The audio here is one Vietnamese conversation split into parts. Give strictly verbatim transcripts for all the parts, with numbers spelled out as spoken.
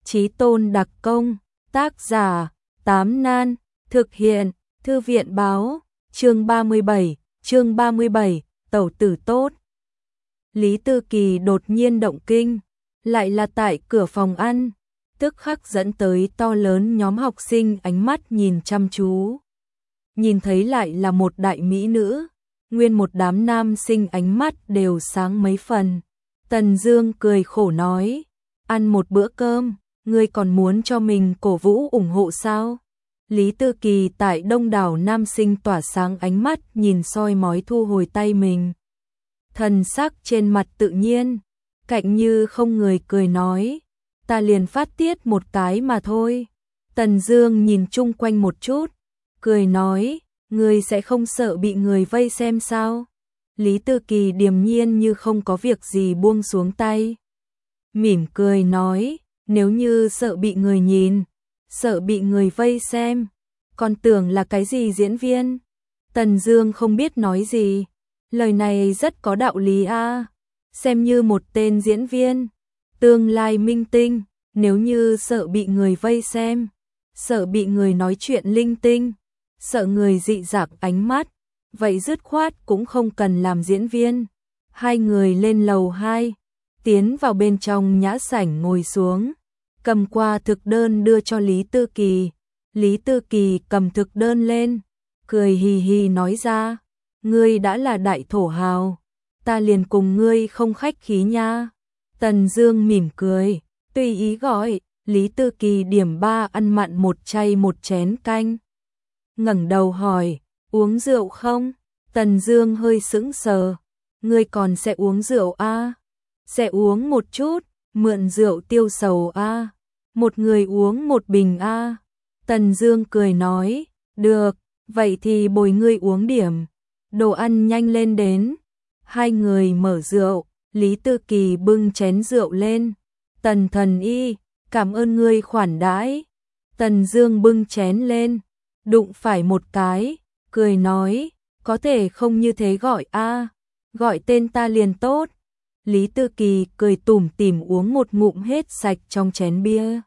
Chí tôn đặc công, tác giả, Tám Nan, thực hiện, Thư viện báo, chương ba mươi bảy, chương ba mươi bảy, tẩu tử tốt. Lý Tư Kỳ đột nhiên động kinh, lại là tại cửa phòng ăn, tức khắc dẫn tới to lớn nhóm học sinh ánh mắt nhìn chăm chú. Nhìn thấy lại là một đại mỹ nữ, nguyên một đám nam sinh ánh mắt đều sáng mấy phần. Tần Dương cười khổ nói, ăn một bữa cơm, ngươi còn muốn cho mình cổ vũ ủng hộ sao? Lý Tư Kỳ tại đông đảo nam sinh tỏa sáng ánh mắt nhìn soi mói thu hồi tay mình. Thần sắc trên mặt tự nhiên, cạnh như không người cười nói, ta liền phát tiết một cái mà thôi. Tần Dương nhìn chung quanh một chút, cười nói, ngươi sẽ không sợ bị người vây xem sao? Lý Tư Kỳ điềm nhiên như không có việc gì buông xuống tay. Mỉm cười nói, nếu như sợ bị người nhìn, sợ bị người vây xem, còn tưởng là cái gì diễn viên. Tần Dương không biết nói gì, lời này rất có đạo lý a, à. Xem như một tên diễn viên, tương lai minh tinh, nếu như sợ bị người vây xem, sợ bị người nói chuyện linh tinh, sợ người dị dạng ánh mắt, vậy dứt khoát cũng không cần làm diễn viên. Hai người lên lầu hai, tiến vào bên trong nhã sảnh ngồi xuống, cầm qua thực đơn đưa cho Lý Tư Kỳ. Lý Tư Kỳ cầm thực đơn lên, cười hì hì nói ra, ngươi đã là đại thổ hào, ta liền cùng ngươi không khách khí nha. Tần Dương mỉm cười, tùy ý gọi. Lý Tư Kỳ điểm ba ăn mặn một chay một chén canh. Ngẩng đầu hỏi, uống rượu không? Tần Dương hơi sững sờ, ngươi còn sẽ uống rượu a? À? Sẽ uống một chút, mượn rượu tiêu sầu a. À? Một người uống một bình a. À? Tần Dương cười nói, được, vậy thì bồi ngươi uống điểm. Đồ ăn nhanh lên đến. Hai người mở rượu, Lý Tư Kỳ bưng chén rượu lên. Tần thần y, cảm ơn ngươi khoản đãi. Tần Dương bưng chén lên, đụng phải một cái, cười nói, có thể không như thế gọi a, à, gọi tên ta liền tốt. Lý Tư Kỳ cười tủm tỉm uống một ngụm hết sạch trong chén bia.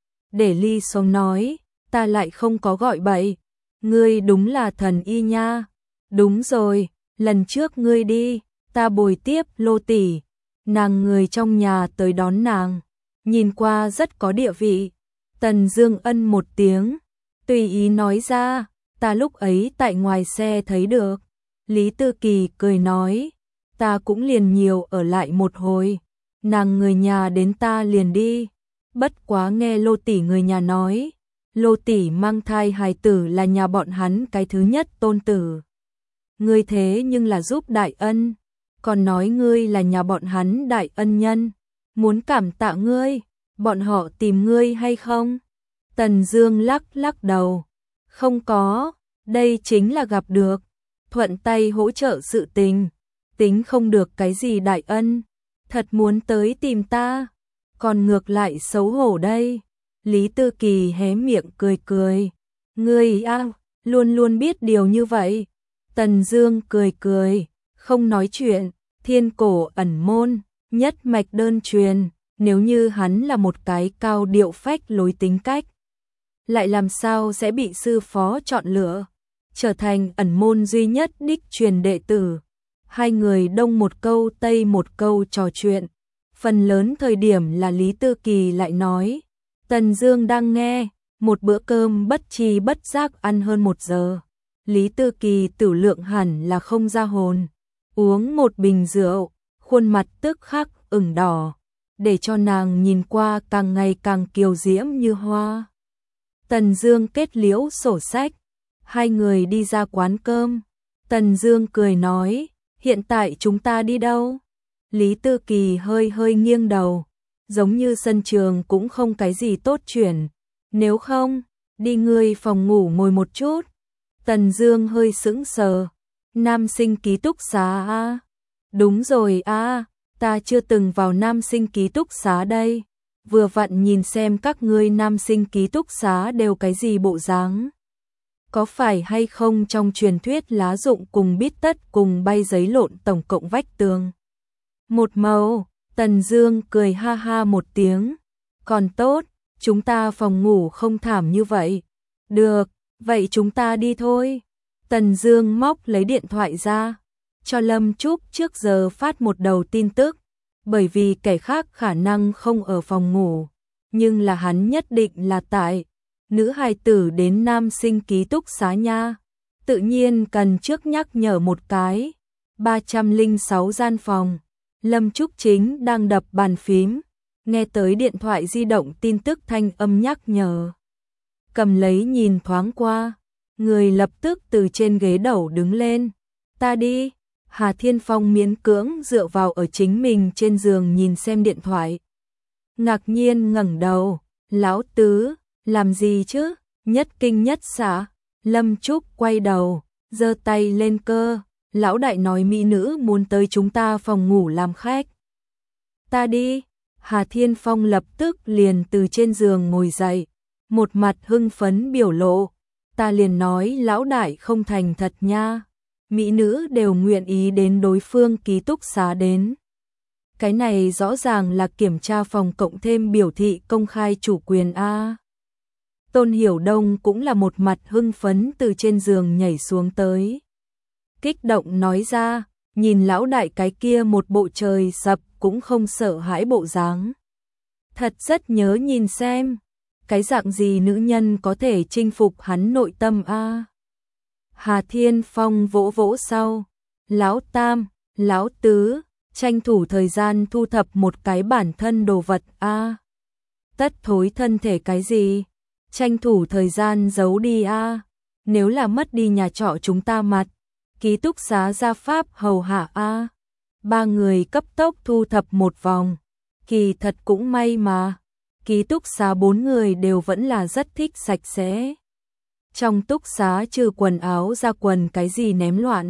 Để ly xuống nói, ta lại không có gọi bậy, ngươi đúng là thần y nha. Đúng rồi, lần trước ngươi đi, ta bồi tiếp Lô tỷ, nàng người trong nhà tới đón nàng, nhìn qua rất có địa vị. Tần Dương ân một tiếng, tùy ý nói ra, ta lúc ấy tại ngoài xe thấy được. Lý Tư Kỳ cười nói, ta cũng liền nhiều ở lại một hồi, nàng người nhà đến ta liền đi. Bất quá nghe Lô tỷ người nhà nói, Lô tỷ mang thai hài tử là nhà bọn hắn cái thứ nhất tôn tử. Ngươi thế nhưng là giúp đại ân, còn nói ngươi là nhà bọn hắn đại ân nhân, muốn cảm tạ ngươi, bọn họ tìm ngươi hay không? Tần Dương lắc lắc đầu, không có, đây chính là gặp được, thuận tay hỗ trợ sự tình, tính không được cái gì đại ân, thật muốn tới tìm ta, còn ngược lại xấu hổ đây. Lý Tư Kỳ hé miệng cười cười, ngươi a, à, luôn luôn biết điều như vậy. Tần Dương cười cười, không nói chuyện, thiên cổ ẩn môn, nhất mạch đơn truyền, nếu như hắn là một cái cao điệu phách lối tính cách, lại làm sao sẽ bị sư phó chọn lựa, trở thành ẩn môn duy nhất đích truyền đệ tử. Hai người đông một câu tây một câu trò chuyện, phần lớn thời điểm là Lý Tư Kỳ lại nói, Tần Dương đang nghe, một bữa cơm bất tri bất giác ăn hơn một giờ. Lý Tư Kỳ tử lượng hẳn là không ra hồn, uống một bình rượu, khuôn mặt tức khắc ửng đỏ, để cho nàng nhìn qua càng ngày càng kiều diễm như hoa. Tần Dương kết liễu sổ sách, hai người đi ra quán cơm. Tần Dương cười nói, hiện tại chúng ta đi đâu? Lý Tư Kỳ hơi hơi nghiêng đầu, giống như sân trường cũng không cái gì tốt chuyển, nếu không, đi ngươi phòng ngủ ngồi một chút. Tần Dương hơi sững sờ, nam sinh ký túc xá a? À? Đúng rồi a, à, ta chưa từng vào nam sinh ký túc xá đây, vừa vặn nhìn xem các ngươi nam sinh ký túc xá đều cái gì bộ dáng. Có phải hay không trong truyền thuyết lá rụng cùng bít tất cùng bay giấy lộn tổng cộng vách tường một màu? Tần Dương cười ha ha một tiếng, còn tốt, chúng ta phòng ngủ không thảm như vậy. Được, vậy chúng ta đi thôi. Tần Dương móc lấy điện thoại ra, cho Lâm Trúc trước giờ phát một đầu tin tức, bởi vì kẻ khác khả năng không ở phòng ngủ, nhưng là hắn nhất định là tại nữ hài tử đến nam sinh ký túc xá nha. Tự nhiên cần trước nhắc nhở một cái. ba trăm lẻ sáu gian phòng. Lâm Trúc chính đang đập bàn phím, nghe tới điện thoại di động tin tức thanh âm nhắc nhở. Cầm lấy nhìn thoáng qua, người lập tức từ trên ghế đầu đứng lên. Ta đi. Hà Thiên Phong miễn cưỡng dựa vào ở chính mình trên giường nhìn xem điện thoại. Ngạc nhiên ngẩng đầu, lão tứ, làm gì chứ? Nhất kinh nhất xạ. Lâm Trúc quay đầu, giơ tay lên cơ, lão đại nói mỹ nữ muốn tới chúng ta phòng ngủ làm khách. Ta đi. Hà Thiên Phong lập tức liền từ trên giường ngồi dậy, một mặt hưng phấn biểu lộ. Ta liền nói lão đại không thành thật nha. Mỹ nữ đều nguyện ý đến đối phương ký túc xá đến. Cái này rõ ràng là kiểm tra phòng cộng thêm biểu thị công khai chủ quyền a. Tôn Hiểu Đông cũng là một mặt hưng phấn từ trên giường nhảy xuống tới. Kích động nói ra, nhìn lão đại cái kia một bộ trời sập cũng không sợ hãi bộ dáng. Thật rất nhớ nhìn xem, cái dạng gì nữ nhân có thể chinh phục hắn nội tâm a. Hà Thiên Phong vỗ vỗ sau, lão tam, lão tứ, tranh thủ thời gian thu thập một cái bản thân đồ vật a. Tất thối thân thể cái gì? Tranh thủ thời gian giấu đi a. Nếu là mất đi nhà trọ chúng ta mặt, ký túc xá gia pháp hầu hạ a. Ba người cấp tốc thu thập một vòng, kỳ thật cũng may mà, ký túc xá bốn người đều vẫn là rất thích sạch sẽ. Trong túc xá trừ quần áo ra quần cái gì ném loạn,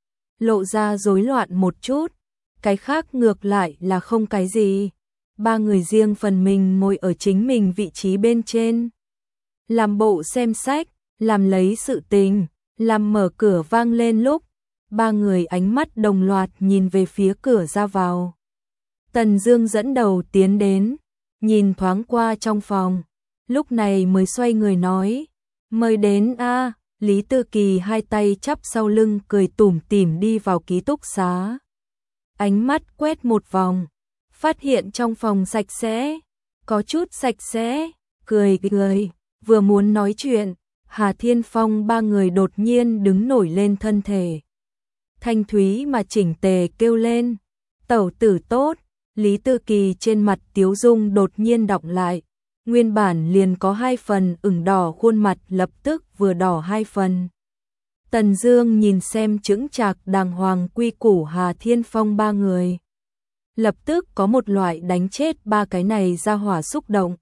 lộ ra rối loạn một chút, cái khác ngược lại là không cái gì. Ba người riêng phần mình ngồi ở chính mình vị trí bên trên, làm bộ xem sách, làm lấy sự tình, làm mở cửa vang lên lúc, ba người ánh mắt đồng loạt nhìn về phía cửa ra vào. Tần Dương dẫn đầu tiến đến, nhìn thoáng qua trong phòng, lúc này mới xoay người nói, mời đến a. Lý Tư Kỳ hai tay chắp sau lưng cười tủm tỉm đi vào ký túc xá. Ánh mắt quét một vòng, phát hiện trong phòng sạch sẽ, có chút sạch sẽ, cười cười, vừa muốn nói chuyện, Hà Thiên Phong ba người đột nhiên đứng nổi lên thân thể. Thanh thúy mà chỉnh tề kêu lên, tẩu tử tốt. Lý Tư Kỳ trên mặt tiếu dung đột nhiên đọng lại, nguyên bản liền có hai phần ửng đỏ khuôn mặt lập tức vừa đỏ hai phần. Tần Dương nhìn xem chững chạc đàng hoàng quy củ Hà Thiên Phong ba người, lập tức có một loại đánh chết ba cái này ra hỏa xúc động.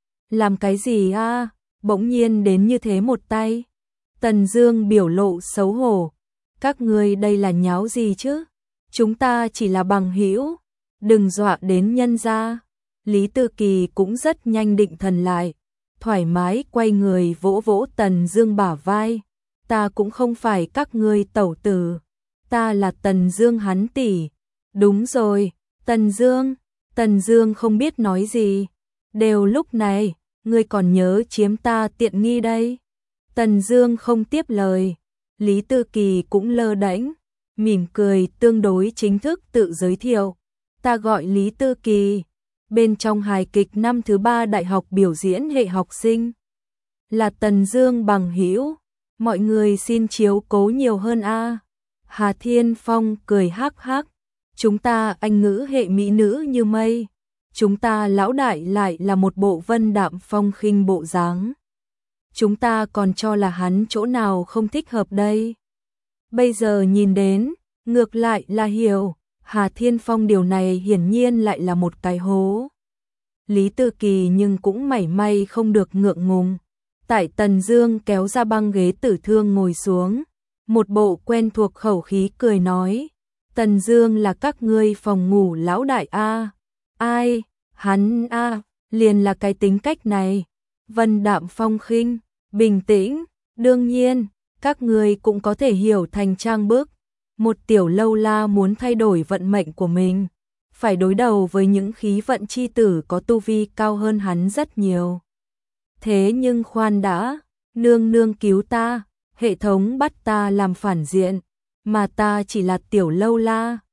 Làm cái gì a? Bỗng nhiên đến như thế một tay. Tần Dương biểu lộ xấu hổ, các ngươi đây là nháo gì chứ? Chúng ta chỉ là bằng hữu, đừng dọa đến nhân gia. Lý Tư Kỳ cũng rất nhanh định thần lại, thoải mái quay người vỗ vỗ Tần Dương bả vai. Ta cũng không phải các ngươi tẩu tử, ta là Tần Dương hắn tỷ. Đúng rồi, Tần Dương. Tần Dương không biết nói gì. Đều lúc này, ngươi còn nhớ chiếm ta tiện nghi đây. Tần Dương không tiếp lời. Lý Tư Kỳ cũng lơ đễnh, mỉm cười tương đối chính thức tự giới thiệu. Ta gọi Lý Tư Kỳ, bên trong hài kịch năm thứ ba đại học biểu diễn hệ học sinh. Là Tần Dương bằng hữu, mọi người xin chiếu cố nhiều hơn a. Hà Thiên Phong cười hắc hắc, chúng ta anh ngữ hệ mỹ nữ như mây, chúng ta lão đại lại là một bộ vân đạm phong khinh bộ dáng. Chúng ta còn cho là hắn chỗ nào không thích hợp đây. Bây giờ nhìn đến, ngược lại là hiểu, Hà Thiên Phong điều này hiển nhiên lại là một cái hố. Lý Tư Kỳ nhưng cũng mảy may không được ngượng ngùng. Tại Tần Dương kéo ra băng ghế tử thương ngồi xuống, một bộ quen thuộc khẩu khí cười nói, Tần Dương là các ngươi phòng ngủ lão đại a. Ai? Hắn a, liền là cái tính cách này, vân đạm phong khinh, bình tĩnh, đương nhiên, các ngươi cũng có thể hiểu thành trang bức. Một tiểu lâu la muốn thay đổi vận mệnh của mình, phải đối đầu với những khí vận chi tử có tu vi cao hơn hắn rất nhiều. Thế nhưng khoan đã, nương nương cứu ta, hệ thống bắt ta làm phản diện, mà ta chỉ là tiểu lâu la,